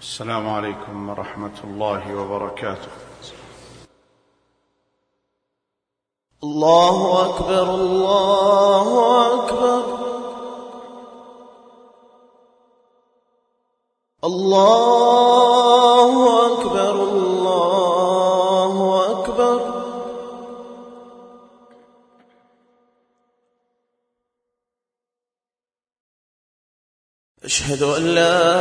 السلام عليكم ورحمة الله وبركاته. الله أكبر الله أكبر الله أكبر الله أكبر. أشهد أن لا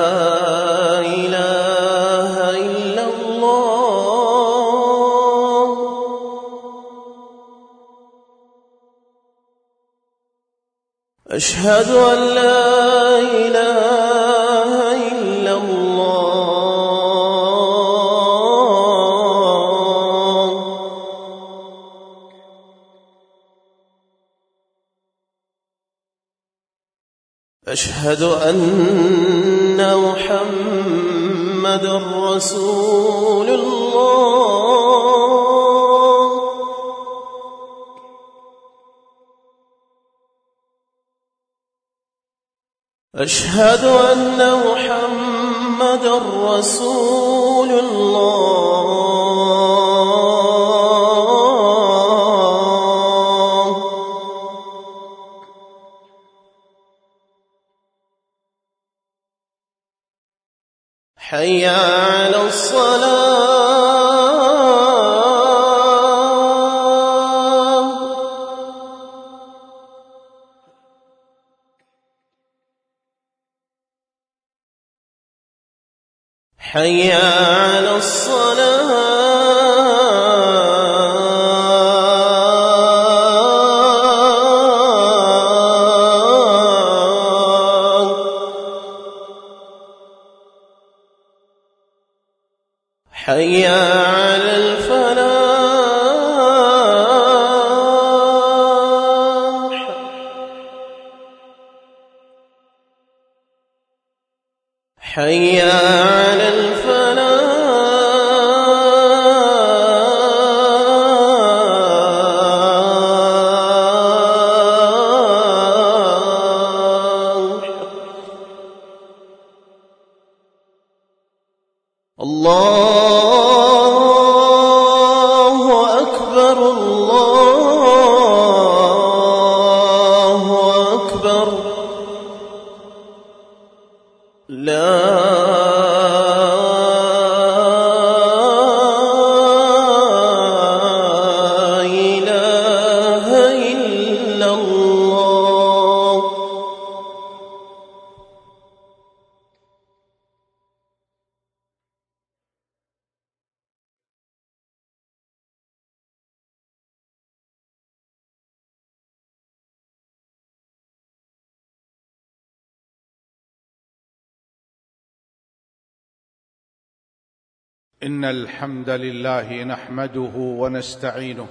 إله إلا الله. أشهد أن لا إله إلا الله. أشهد أن محمد رسول الله. أشهد أن محمد رسول الله. حي على الصلاة. حي على الصلاة. حي على الفلاح. حي على الفلاح. الله أكبر الله أكبر. لا إله إلا الله. إن الحمد لله نحمده ونستعينه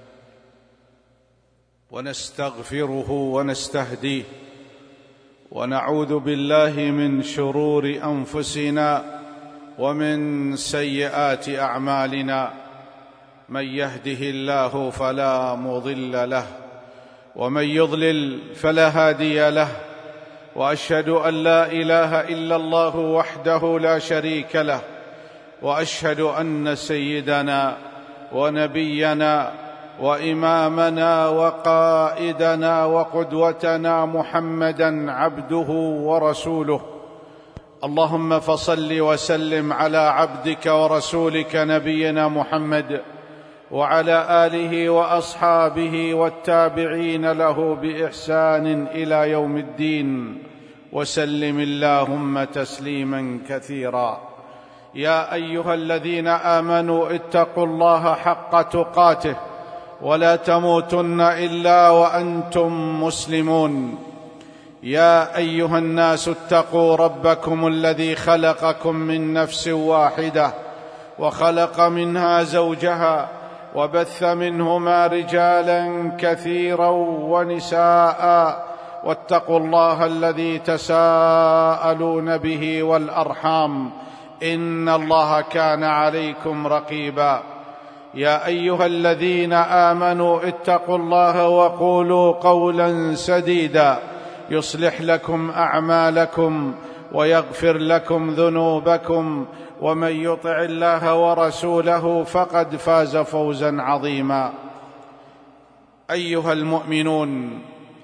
ونستغفره ونستهديه ونعوذ بالله من شرور أنفسنا ومن سيئات أعمالنا. من يهده الله فلا مضل له ومن يضلل فلا هادي له. وأشهد أن لا إله إلا الله وحده لا شريك له. وأشهد أن سيدنا ونبينا وإمامنا وقائدنا وقدوتنا محمدًا عبده ورسوله. اللهم فصل وسلم على عبدك ورسولك نبينا محمد وعلى آله وأصحابه والتابعين له بإحسان إلى يوم الدين، وسلم اللهم تسليما كثيرا. يا أيها الذين آمنوا اتقوا الله حق تقاته ولا تموتن إلا وأنتم مسلمون. يا أيها الناس اتقوا ربكم الذي خلقكم من نفس واحدة وخلق منها زوجها وبث منهما رجالا كثيرا ونساء. واتقوا الله الذي تساءلون به والأرحام إن الله كان عليكم رقيبا. يا أيها الذين آمنوا اتقوا الله وقولوا قولا سديدا يصلح لكم أعمالكم ويغفر لكم ذنوبكم، ومن يطع الله ورسوله فقد فاز فوزا عظيما. أيها المؤمنون،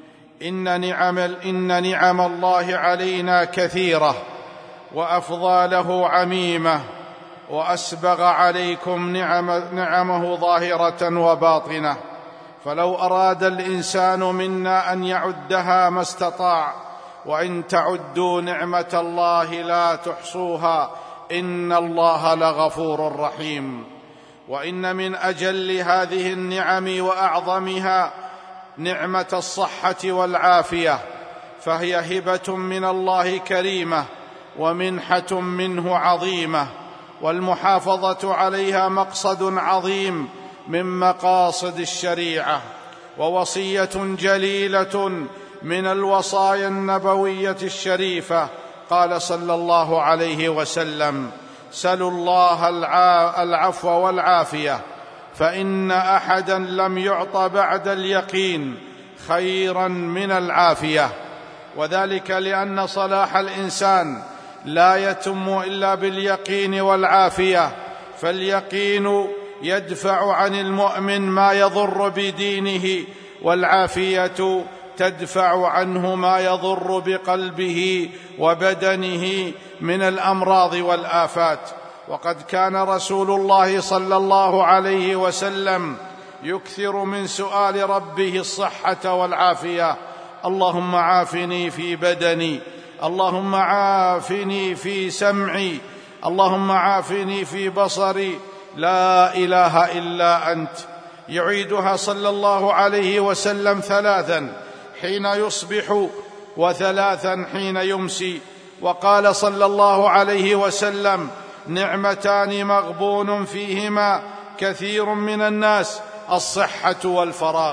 إن نعم الله علينا كثيرة، وأفضاله عميمة، وأسبغ عليكم نعمه ظاهرة وباطنة، فلو أراد الإنسان منا أن يعدها ما استطاع، وإن تعدوا نعمة الله لا تحصوها، إن الله لغفور رحيم. وإن من أجل هذه النعم وأعظمها نعمة الصحة والعافية، فهي هبة من الله كريمة ومنحة منه عظيمة، والمحافظة عليها مقصد عظيم من مقاصد الشريعة، ووصية جليلة من الوصايا النبوية الشريفة. قال صلى الله عليه وسلم: سلوا الله العفو والعافية، فإن أحدا لم يعط بعد اليقين خيرا من العافية. وذلك لأن صلاح الإنسان لا يتم إلا باليقين والعافية، فاليقين يدفع عن المؤمن ما يضر بدينه، والعافية تدفع عنه ما يضر بقلبه وبدنه من الأمراض والآفات. وقد كان رسول الله صلى الله عليه وسلم يكثر من سؤال ربه الصحة والعافية: اللهم عافني في بدني، اللهم عافني في سمعي، اللهم عافني في بصري، لا إله إلا أنت. يعيدها صلى الله عليه وسلم 3 حين يصبح و3 حين يمسي. وقال صلى الله عليه وسلم: نعمتان مغبون فيهما كثير من الناس، الصحة والفراغ.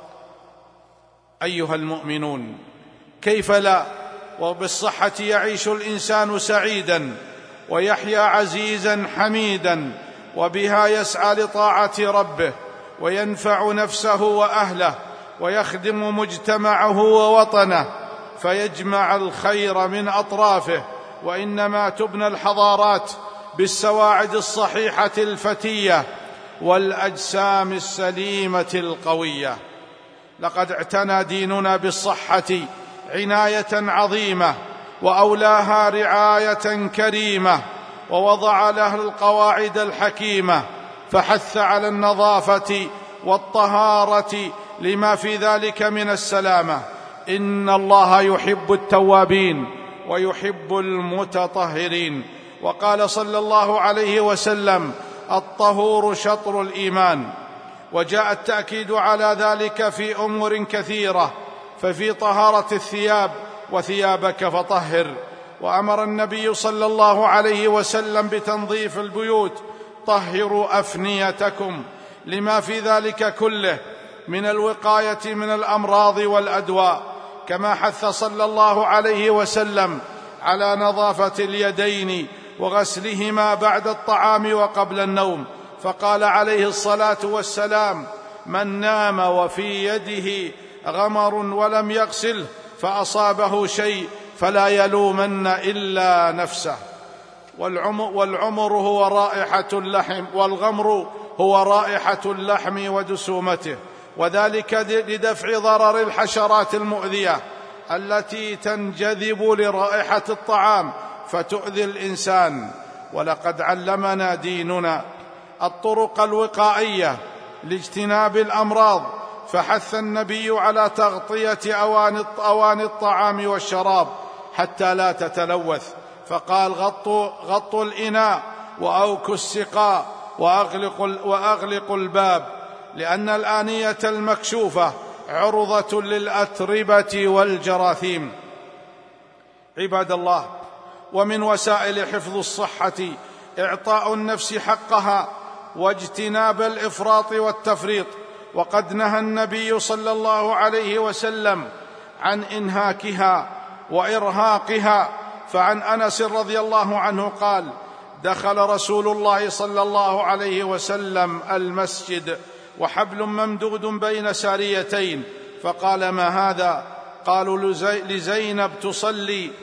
أيها المؤمنون، كيف لا وبالصحة يعيش الإنسان سعيدا ويحيا عزيزا حميدا، وبها يسعى لطاعة ربه وينفع نفسه وأهله ويخدم مجتمعه ووطنه، فيجمع الخير من أطرافه. وإنما تبنى الحضارات بالسواعد الصحيحة الفتية والأجسام السليمة القوية. لقد اعتنى ديننا بالصحة عناية عظيمة، وأولاها رعاية كريمة، ووضع لها القواعد الحكيمة، فحث على النظافة والطهارة لما في ذلك من السلامة. إن الله يحب التوابين ويحب المتطهرين. وقال صلى الله عليه وسلم: الطهور شطر الإيمان. وجاء التأكيد على ذلك في أمور كثيرة، ففي طهارة الثياب: وثيابك فطهر. وأمر النبي صلى الله عليه وسلم بتنظيف البيوت: طهروا أفنيتكم، لما في ذلك كله من الوقاية من الأمراض والأدواء. كما حث صلى الله عليه وسلم على نظافة اليدين وغسلهما بعد الطعام وقبل النوم، فقال عليه الصلاة والسلام: من نام وفي يده غمر ولم يغسله فأصابه شيء فلا يلومن إلا نفسه. والغمر هو رائحة اللحم ودسومته، وذلك لدفع ضرر الحشرات المؤذية التي تنجذب لرائحة الطعام فتؤذي الإنسان. ولقد علمنا ديننا الطرق الوقائية لاجتناب الأمراض، فحث النبي على تغطية أواني الطعام والشراب حتى لا تتلوث، فقال: غطوا الإناء وأوكوا السقاء وأغلقوا الباب، لأن الآنية المكشوفة عرضة للأتربة والجراثيم. عباد الله، ومن وسائل حفظ الصحة إعطاء النفس حقها واجتناب الإفراط والتفريط. وقد نهى النبي صلى الله عليه وسلم عن إنهاكها وإرهاقها. فعن أنس رضي الله عنه قال: دخل رسول الله صلى الله عليه وسلم المسجد وحبل ممدود بين ساريتين، فقال: ما هذا؟ قالوا: لزينب تصلي.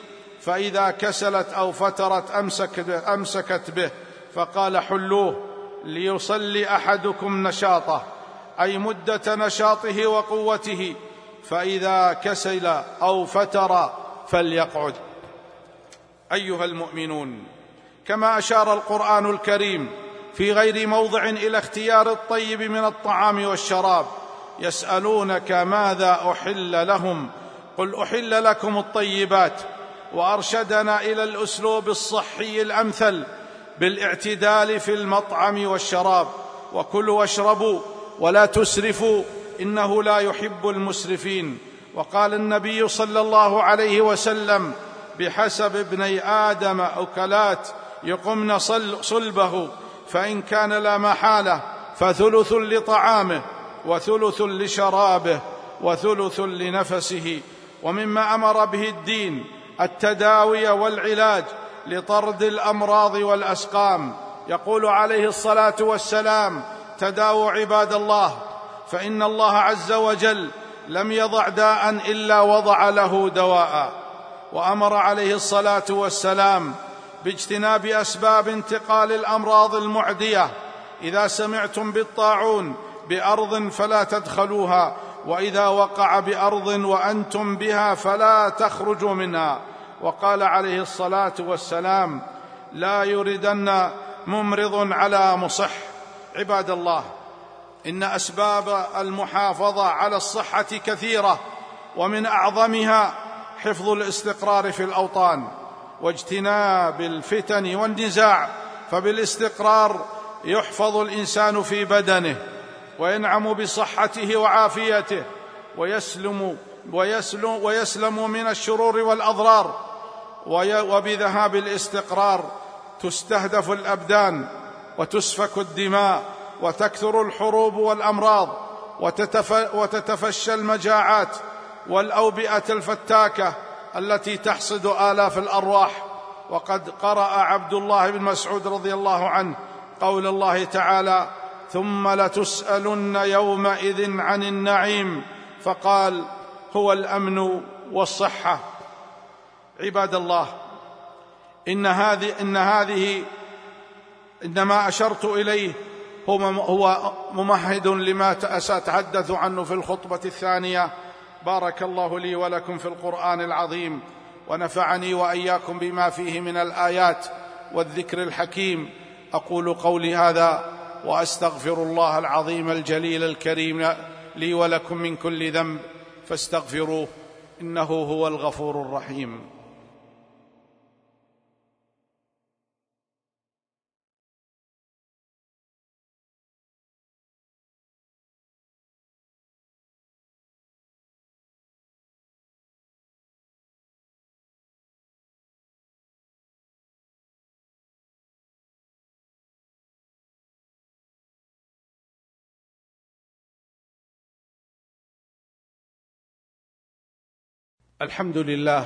فإذا كسلت أو فترت أمسكت به، فقال: حلوه ليصلي أحدكم نشاطه، أي مدة نشاطه وقوته، فإذا كسل أو فتر فليقعد. أيها المؤمنون، كما أشار القرآن الكريم في غير موضع إلى اختيار الطيب من الطعام والشراب، يسألونك ماذا أحل لهم، قل أحل لكم الطيبات، وأرشدنا إلى الأسلوب الصحي الأمثل بالاعتدال في المطعم والشراب، وكلوا واشربوا ولا تسرفوا إنه لا يحب المسرفين. وقال النبي صلى الله عليه وسلم: بحسب ابني آدم أكلات يقمن صلبه، فإن كان لا محالة فثلث لطعامه وثلث لشرابه وثلث لنفسه. ومما أمر به الدين التداوي والعلاج لطرد الأمراض والأسقام، يقول عليه الصلاة والسلام: تداووا عباد الله، فإن الله عز وجل لم يضع داء إلا وضع له دواء. وأمر عليه الصلاة والسلام باجتناب أسباب انتقال الأمراض المعدية: إذا سمعتم بالطاعون بأرض فلا تدخلوها، وإذا وقع بأرض وأنتم بها فلا تخرجوا منها. وقال عليه الصلاة والسلام: لا يردن ممرض على مصح. عباد الله، إن أسباب المحافظة على الصحة كثيرة، ومن أعظمها حفظ الاستقرار في الأوطان واجتناب الفتن والنزاع، فبالاستقرار يحفظ الإنسان في بدنه وينعم بصحته وعافيته ويسلم من الشرور والأضرار. وبذهاب الاستقرار تستهدف الأبدان وتسفك الدماء وتكثر الحروب والأمراض وتتفشى المجاعات والأوبئة الفتاكة التي تحصد آلاف الأرواح. وقد قرأ عبد الله بن مسعود رضي الله عنه قول الله تعالى: ثم لتسألن يومئذ عن النعيم، فقال: هو الأمن والصحة. عباد الله، إن ما أشرت إليه هو ممهد لما سأتحدث عنه في الخطبة الثانية. بارك الله لي ولكم في القرآن العظيم، ونفعني وإياكم بما فيه من الآيات والذكر الحكيم. أقول قولي هذا وأستغفر الله العظيم الجليل الكريم لي ولكم من كل ذنب، فاستغفروه إنه هو الغفور الرحيم. الحمد لله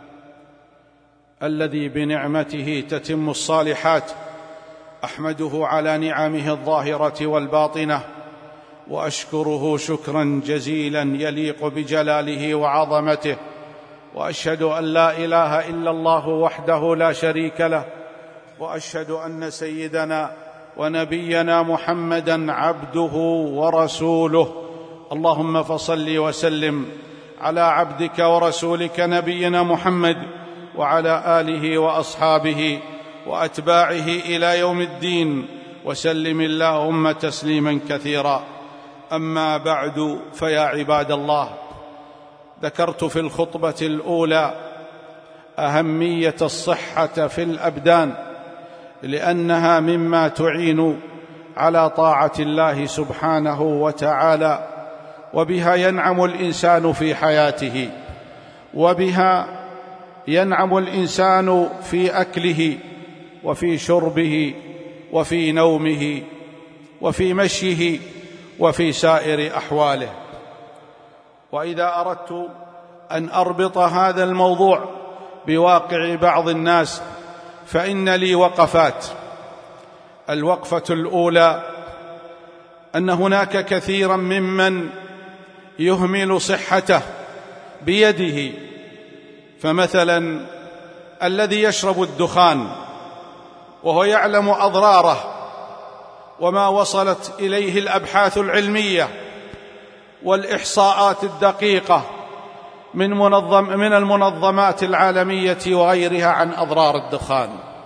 الذي بنعمته تتم الصالحات، أحمده على نعمه الظاهرة والباطنة، وأشكره شكرا جزيلا يليق بجلاله وعظمته، وأشهد أن لا إله إلا الله وحده لا شريك له، وأشهد أن سيدنا ونبينا محمدا عبده ورسوله. اللهم فصل وسلم على عبدك ورسولك نبينا محمد وعلى آله وأصحابه وأتباعه إلى يوم الدين، وسلم اللهم تسليما كثيرا. أما بعد، فيا عباد الله، ذكرت في الخطبة الأولى أهمية الصحة في الأبدان، لأنها مما تعين على طاعة الله سبحانه وتعالى، وبها ينعم الإنسان في حياته، وبها ينعم الإنسان في أكله وفي شربه وفي نومه وفي مشيه وفي سائر أحواله. وإذا أردت أن أربط هذا الموضوع بواقع بعض الناس فإن لي وقفات. الوقفة الأولى أن هناك كثيرا ممن يهمل صحته بيده، فمثلا الذي يشرب الدخان وهو يعلم أضراره وما وصلت إليه الأبحاث العلمية والإحصاءات الدقيقة من المنظمات العالمية وغيرها عن أضرار الدخان.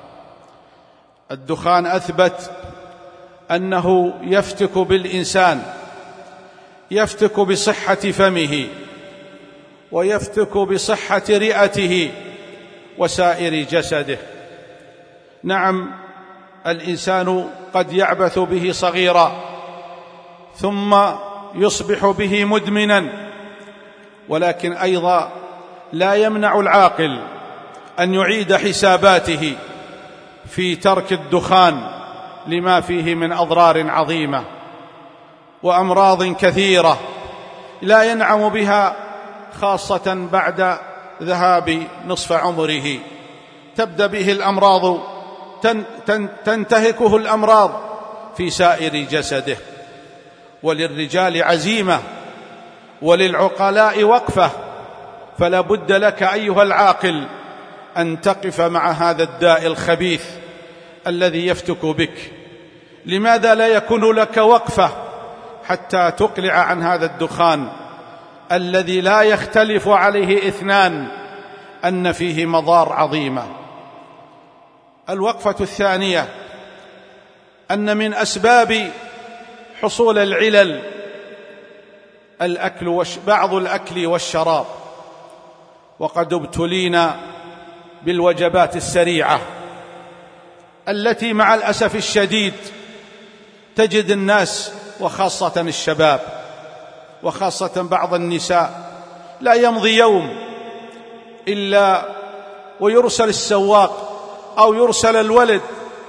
الدخان أثبت أنه يفتك بالإنسان، يفتك بصحة فمه ويفتك بصحة رئته وسائر جسده. نعم، الإنسان قد يعبث به صغيرا ثم يصبح به مدمنا، ولكن أيضا لا يمنع العاقل أن يعيد حساباته في ترك الدخان لما فيه من أضرار عظيمة وأمراض كثيرة لا ينعم بها، خاصة بعد ذهاب نصف عمره تبدأ به الأمراض، تنتهكه الأمراض في سائر جسده. وللرجال عزيمة وللعقلاء وقفة، فلا بد لك أيها العاقل أن تقف مع هذا الداء الخبيث الذي يفتك بك. لماذا لا يكون لك وقفة حتى تقلع عن هذا الدخان الذي لا يختلف عليه اثنان أن فيه مضار عظيمة؟ الوقفة الثانية أن من أسباب حصول العلل بعض الأكل والشراب، وقد ابتلينا بالوجبات السريعة التي مع الأسف الشديد تجد الناس وخاصة الشباب وخاصة بعض النساء لا يمضي يوم إلا ويرسل السواق أو يرسل الولد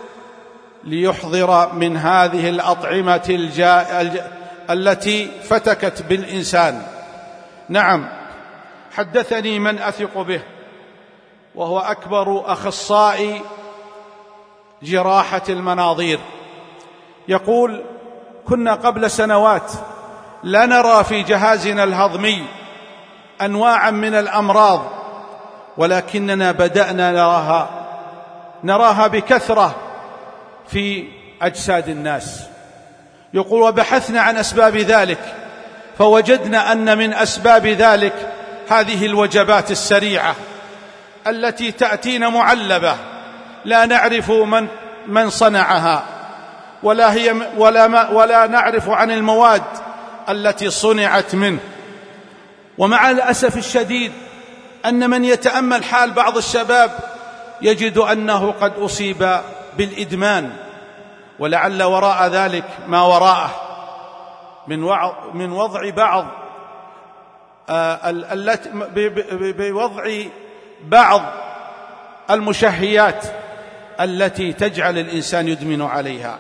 ليحضر من هذه الأطعمة التي فتكت بالإنسان. نعم، حدثني من أثق به وهو أكبر أخصائي جراحة المناظير، يقول: كنا قبل سنوات لا نرى في جهازنا الهضمي أنواعا من الأمراض، ولكننا بدأنا نراها بكثرة في أجساد الناس. يقول: وبحثنا عن أسباب ذلك فوجدنا أن من أسباب ذلك هذه الوجبات السريعة التي تأتينا معلبة لا نعرف من صنعها ولا نعرف عن المواد التي صنعت منه. ومع الأسف الشديد أن من يتأمل حال بعض الشباب يجد أنه قد أصيب بالإدمان، ولعل وراء ذلك ما وراءه من وضع بعض المشهيات التي تجعل الإنسان يدمن عليها.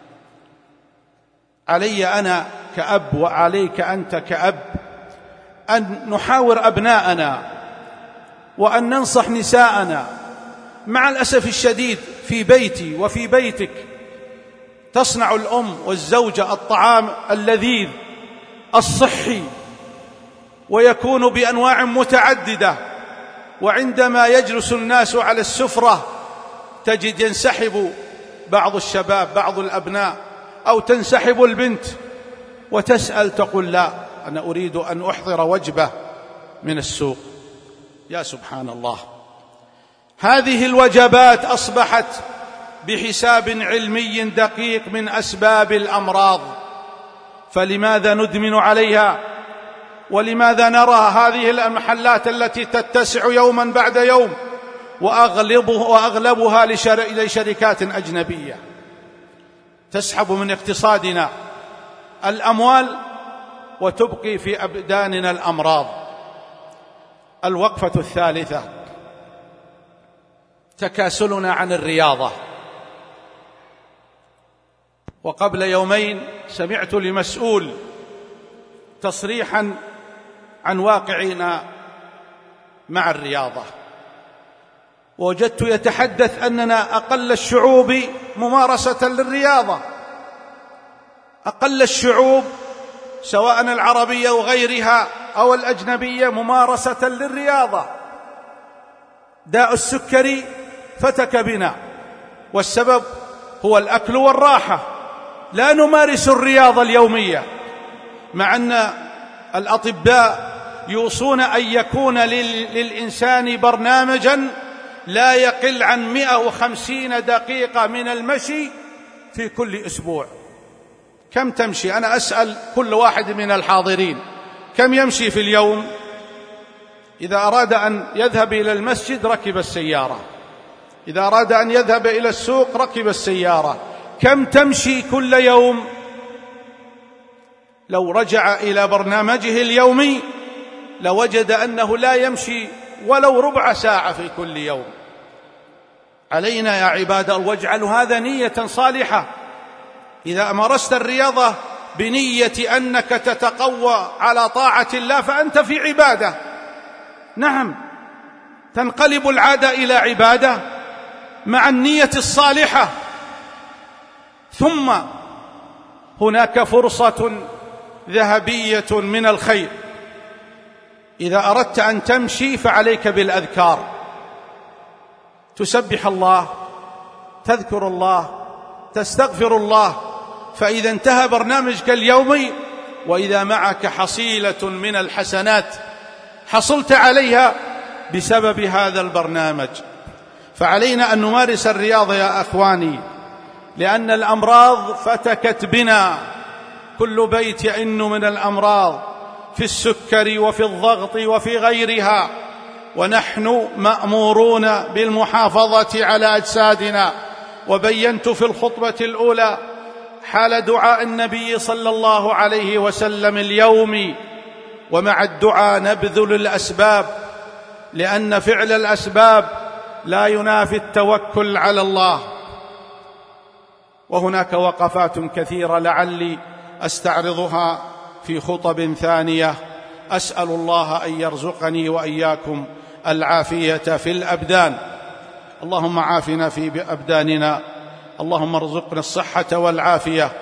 علي أنا كأب وعليك أنت كأب أن نحاور أبناءنا وأن ننصح نساءنا. مع الأسف الشديد في بيتي وفي بيتك تصنع الأم والزوجة الطعام اللذيذ الصحي ويكون بأنواع متعددة، وعندما يجلس الناس على السفرة تجد ينسحب بعض الشباب بعض الأبناء أو تنسحب البنت وتسأل تقول: لا، أنا أريد أن أحضر وجبة من السوق. يا سبحان الله، هذه الوجبات أصبحت بحساب علمي دقيق من أسباب الأمراض، فلماذا ندمن عليها؟ ولماذا نرى هذه المحلات التي تتسع يوما بعد يوم وأغلبها لشركات أجنبية تسحب من اقتصادنا الأموال وتبقي في أبداننا الأمراض؟ الوقفة الثالثة تكاسلنا عن الرياضة. وقبل يومين سمعت لمسؤول تصريحا عن واقعنا مع الرياضة، ووجدت يتحدث أننا أقل الشعوب ممارسة للرياضة، أقل الشعوب سواء العربية وغيرها أو الأجنبية ممارسة للرياضة. داء السكري فتك بنا، والسبب هو الأكل والراحة. لا نمارس الرياضة اليومية، مع أن الأطباء يوصون أن يكون للإنسان برنامجا لا يقل عن 150 دقيقة من المشي في كل أسبوع. كم تمشي؟ أنا أسأل كل واحد من الحاضرين كم يمشي في اليوم؟ إذا أراد أن يذهب إلى المسجد ركب السيارة، إذا أراد أن يذهب إلى السوق ركب السيارة. كم تمشي كل يوم؟ لو رجع إلى برنامجه اليومي لوجد أنه لا يمشي ولو ربع ساعة في كل يوم. علينا يا عباد الله، واجعلوا هذا نية صالحة. إذا مارست الرياضة بنية أنك تتقوى على طاعة الله فأنت في عبادة. نعم، تنقلب العادة إلى عبادة مع النية الصالحة. ثم هناك فرصة ذهبية من الخير. إذا أردت أن تمشي فعليك بالأذكار، تسبح الله، تذكر الله، تستغفر الله. فإذا انتهى برنامجك اليومي وإذا معك حصيلة من الحسنات حصلت عليها بسبب هذا البرنامج. فعلينا أن نمارس الرياضة يا أخواني، لأن الأمراض فتكت بنا، كل بيت يئن من الأمراض في السكر وفي الضغط وفي غيرها، ونحن مأمورون بالمحافظة على أجسادنا. وبينت في الخطبة الأولى حال دعاء النبي صلى الله عليه وسلم اليومي، ومع الدعاء نبذل الأسباب، لأن فعل الأسباب لا ينافي التوكل على الله. وهناك وقفات كثيرة لعلي أستعرضها في خطب ثانية. أسأل الله أن يرزقني وإياكم العافية في الأبدان. اللهم عافنا في أبداننا، اللهم ارزقنا الصحة والعافية،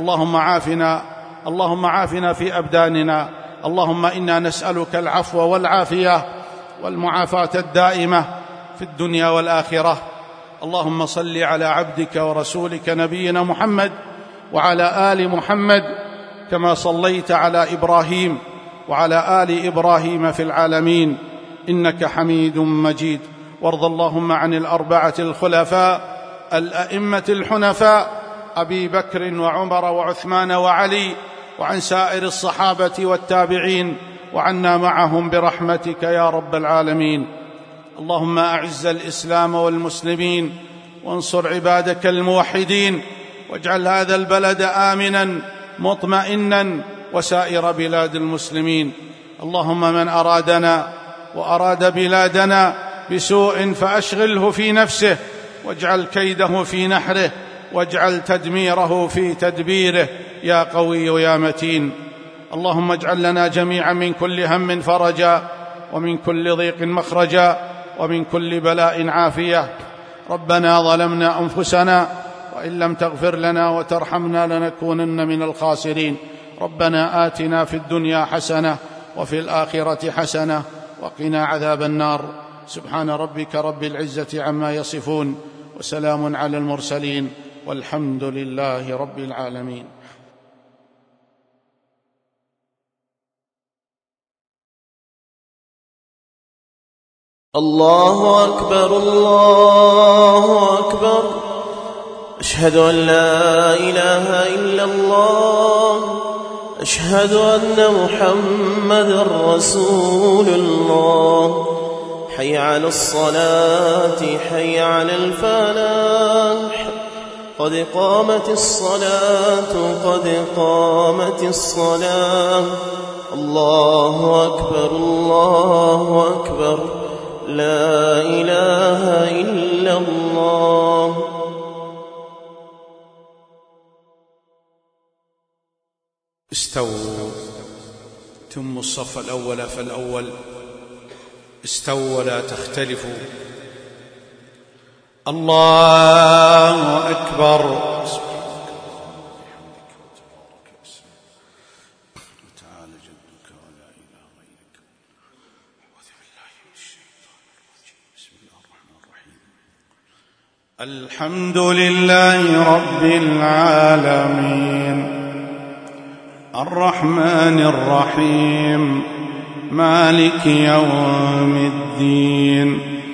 اللهم عافنا في أبداننا. اللهم إنا نسألك العفو والعافية والمعافاة الدائمة في الدنيا والآخرة. اللهم صل على عبدك ورسولك نبينا محمد وعلى آل محمد كما صليت على إبراهيم وعلى آل إبراهيم في العالمين إنك حميد مجيد. وارض اللهم عن الأربعة الخلفاء الأئمة الحنفاء أبي بكر وعمر وعثمان وعلي، وعن سائر الصحابة والتابعين، وعنا معهم برحمتك يا رب العالمين. اللهم أعز الإسلام والمسلمين، وانصر عبادك الموحدين، واجعل هذا البلد آمنا مطمئنا وسائر بلاد المسلمين. اللهم من أرادنا وأراد بلادنا بسوء فأشغله في نفسه، واجعل كيده في نحره، واجعل تدميره في تدبيره يا قوي يا متين. اللهم اجعل لنا جميعا من كل هم فرجا، ومن كل ضيق مخرجا، ومن كل بلاء عافية. ربنا ظلمنا أنفسنا وإن لم تغفر لنا وترحمنا لنكونن من الخاسرين. ربنا آتنا في الدنيا حسنة وفي الآخرة حسنة وقنا عذاب النار. سبحان ربك رب العزة عما يصفون، وسلام على المرسلين، والحمد لله رب العالمين. الله أكبر الله أكبر، أشهد أن لا إله إلا الله، أشهد أن محمدًا رسول الله. حي على الصلاة حي على الفلاح، قد قامت الصلاة قد قامت الصلاة. الله أكبر الله أكبر، لا إله إلا الله. استووا، تم الصف الأول فالأول، استووا ولا تختلفوا. الله أكبر. بسم الله الحمد لله رب العالمين الرحمن الرحيم مالك يوم الدين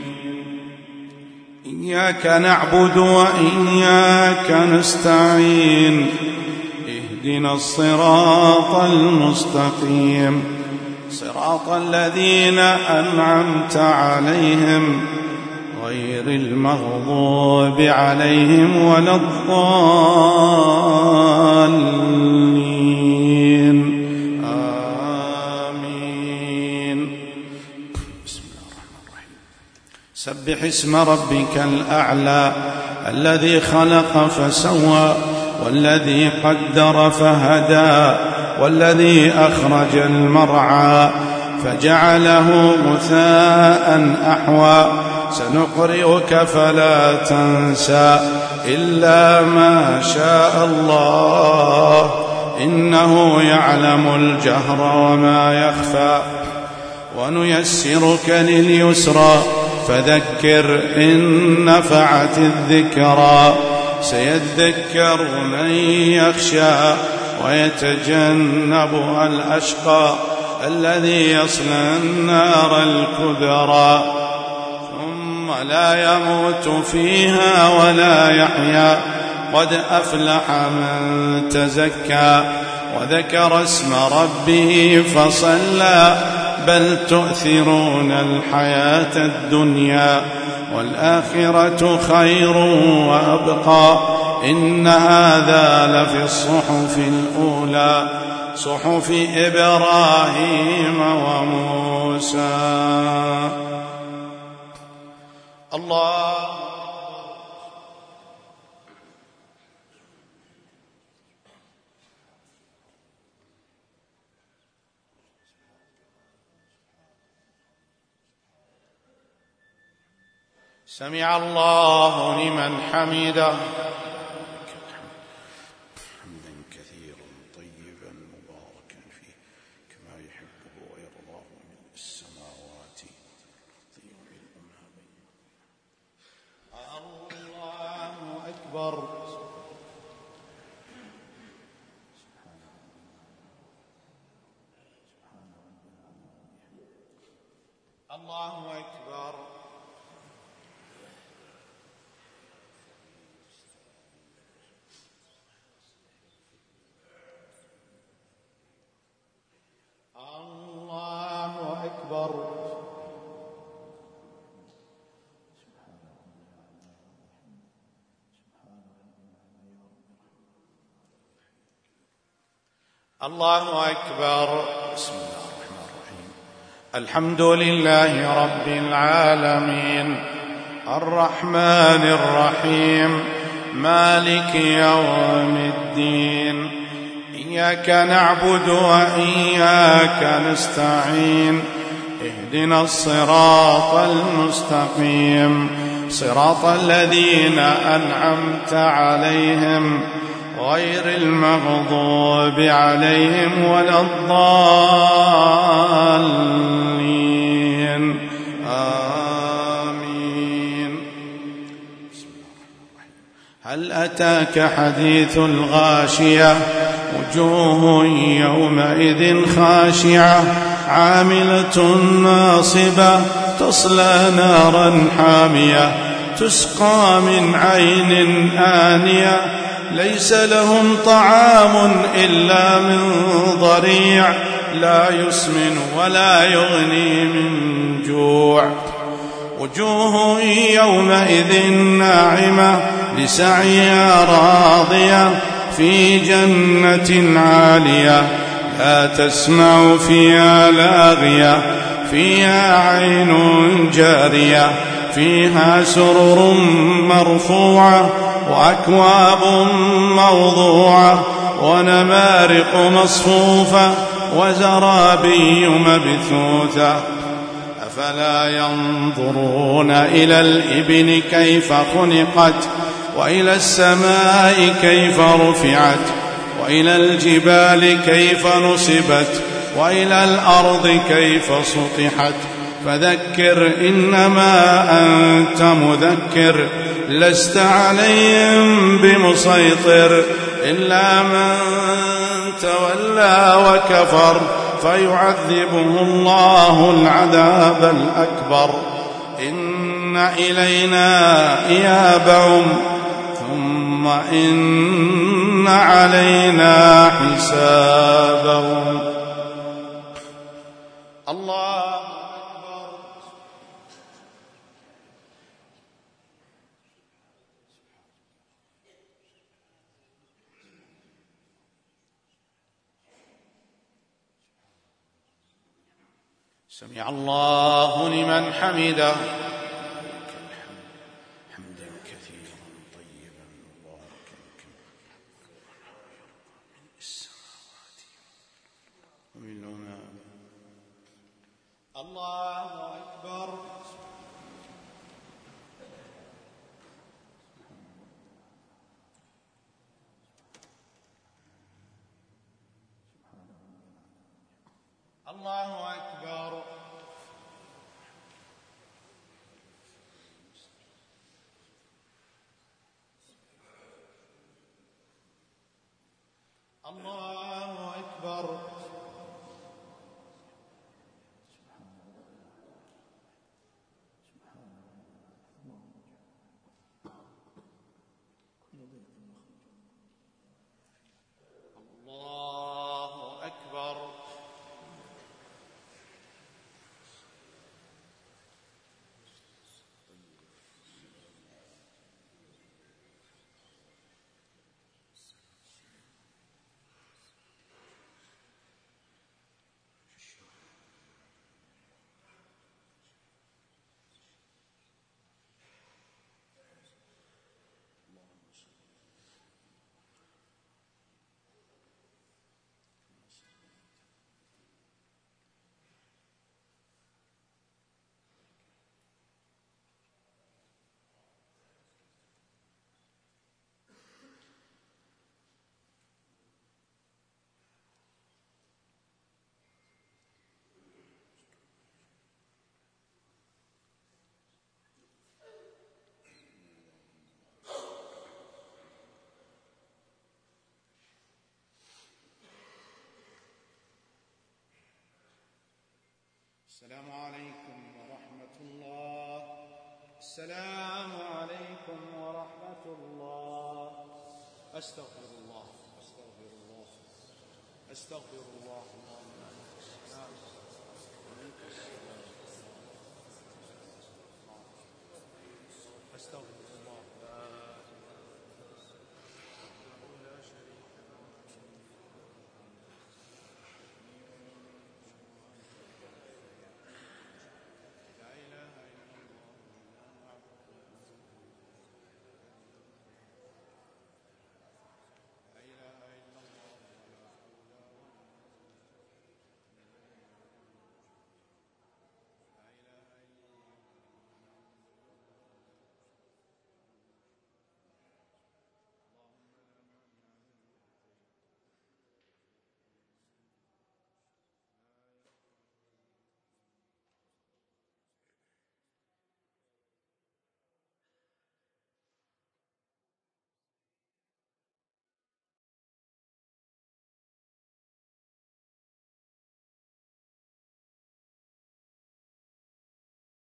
إياك نعبد وإياك نستعين اهدنا الصراط المستقيم صراط الذين أنعمت عليهم غير المغضوب عليهم ولا الضالين آمين. بسم الله الرحمن الرحيم. سبح اسم ربك الأعلى الذي خلق فسوى والذي قدر فهدى والذي أخرج المرعى فجعله غثاء أحوى سنقرئك فلا تنسى إلا ما شاء الله إنه يعلم الجهر وما يخفى ونيسرك لليسرى فذكر إن نفعت الذكرى سيذكر من يخشى ويتجنبها الأشقى الذي يصلى النار الكبرى ثم لا يموت فيها ولا يحيا قد أفلح من تزكى وذكر اسم ربه فصلى بل تؤثرون الحياة الدنيا والآخرة خير وأبقى إن هذا لفي الصحف الأولى صحف إبراهيم وموسى. الله سمع الله لمن حمده حمدا كثيرا طيبا مباركا فيه كما يحبه ويرضاه من السماوات الله أكبر. الله أكبر. الله أكبر. بسم الله الرحمن الرحيم. الحمد لله رب العالمين الرحمن الرحيم مالك يوم الدين إياك نعبد وإياك نستعين اهدنا الصراط المستقيم صراط الذين أنعمت عليهم غير المغضوب عليهم ولا الضالين آمين. هل أتاك حديث الغاشية وجوه يومئذ خاشعة عاملة ناصبة تصلى نارا حامية تسقى من عين آنية ليس لهم طعام إلا من ضريع لا يسمن ولا يغني من جوع وجوه يومئذ ناعمة لسعيها راضية في جنة عالية لا تسمع فيها لاغية فيها عين جارية فيها سرر مرفوعة وأكواب موضوعة ونمارق مصفوفة وزرابي مبثوثة أفلا ينظرون إلى الإبل كيف خلقت وإلى السماء كيف رفعت وإلى الجبال كيف نصبت وإلى الأرض كيف سطحت فذكر إنما أنت مذكر لست عليهم بمسيطر إلا من تولى وكفر فيعذبه الله العذاب الأكبر إن إلينا إيابهم ثم إن علينا حسابهم. الله أكبر. سمع الله لمن حمده. حمدا كثيرا طيبا مباركا من السماوات ومن الله أكبر. الله أكبر. الله أكبر. الله أكبر. السلام عليكم ورحمة الله. السلام عليكم ورحمة الله. أستغفر الله أستغفر الله أستغفر الله. اللهم